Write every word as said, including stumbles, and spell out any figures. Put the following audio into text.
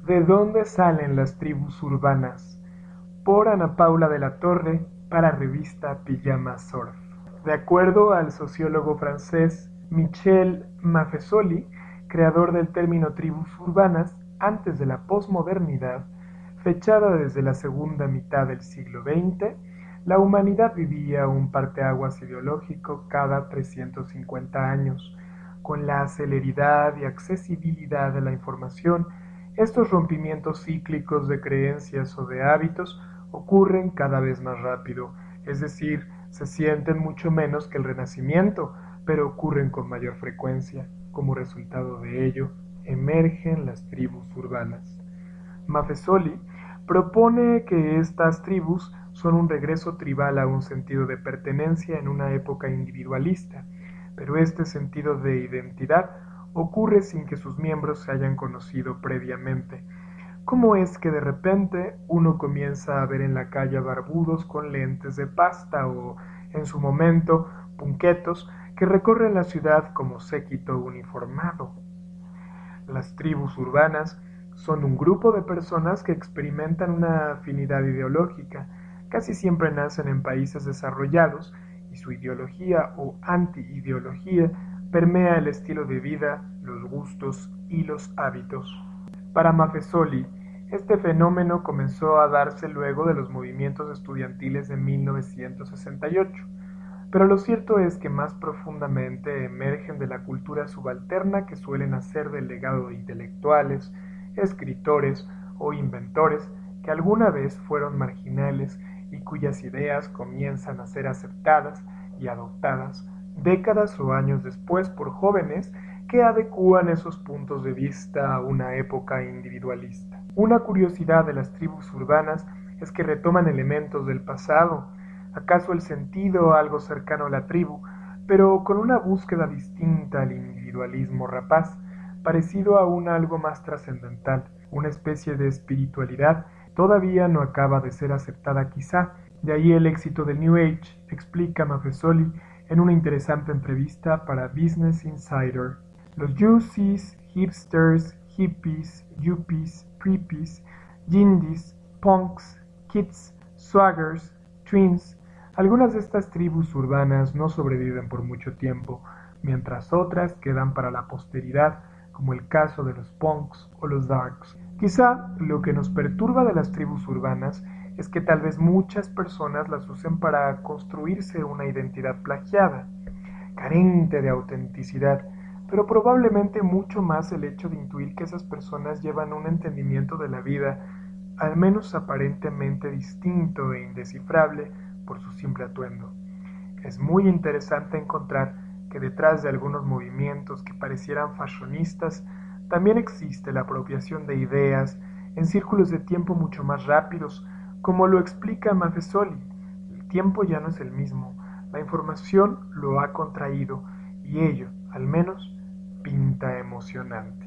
¿De dónde salen las tribus urbanas? Por Ana Paula de la Torre, para revista Pijama Surf. De acuerdo al sociólogo francés Michel Maffesoli, creador del término tribus urbanas, antes de la posmodernidad, fechada desde la segunda mitad del siglo veinte, la humanidad vivía un parteaguas ideológico cada trescientos cincuenta años. Con la celeridad y accesibilidad de la información, estos rompimientos cíclicos de creencias o de hábitos ocurren cada vez más rápido, es decir, se sienten mucho menos que el Renacimiento, pero ocurren con mayor frecuencia. Como resultado de ello, emergen las tribus urbanas. Maffesoli propone que estas tribus son un regreso tribal a un sentido de pertenencia en una época individualista, pero este sentido de identidad ocurre sin que sus miembros se hayan conocido previamente. ¿Cómo es que de repente uno comienza a ver en la calle barbudos con lentes de pasta o, en su momento, punquetos que recorren la ciudad como séquito uniformado? Las tribus urbanas son un grupo de personas que experimentan una afinidad ideológica. Casi siempre nacen en países desarrollados y su ideología o anti-ideología permea el estilo de vida, los gustos y los hábitos. Para Maffesoli, este fenómeno comenzó a darse luego de los movimientos estudiantiles de mil novecientos sesenta y ocho, pero lo cierto es que más profundamente emergen de la cultura subalterna que suelen hacer del legado de intelectuales, escritores o inventores que alguna vez fueron marginales y cuyas ideas comienzan a ser aceptadas y adoptadas décadas o años después por jóvenes que adecúan esos puntos de vista a una época individualista. Una curiosidad de las tribus urbanas es que retoman elementos del pasado, acaso el sentido algo cercano a la tribu, pero con una búsqueda distinta al individualismo rapaz, parecido a un algo más trascendental, una especie de espiritualidad todavía no acaba de ser aceptada quizá, de ahí el éxito del New Age, explica Maffesoli en una interesante entrevista para Business Insider. Los Juicies, hipsters, hippies, yuppies, preppies, yindies, punks, kids, swaggers, twins. Algunas de estas tribus urbanas no sobreviven por mucho tiempo, mientras otras quedan para la posteridad, como el caso de los punks o los darks. Quizá lo que nos perturba de las tribus urbanas es que tal vez muchas personas las usen para construirse una identidad plagiada, carente de autenticidad, pero probablemente mucho más el hecho de intuir que esas personas llevan un entendimiento de la vida, al menos aparentemente distinto e indescifrable por su simple atuendo. Es muy interesante encontrar que detrás de algunos movimientos que parecieran fashionistas, también existe la apropiación de ideas en círculos de tiempo mucho más rápidos, como lo explica Maffesoli. El tiempo ya no es el mismo, la información lo ha contraído y ello, al menos, pinta emocionante.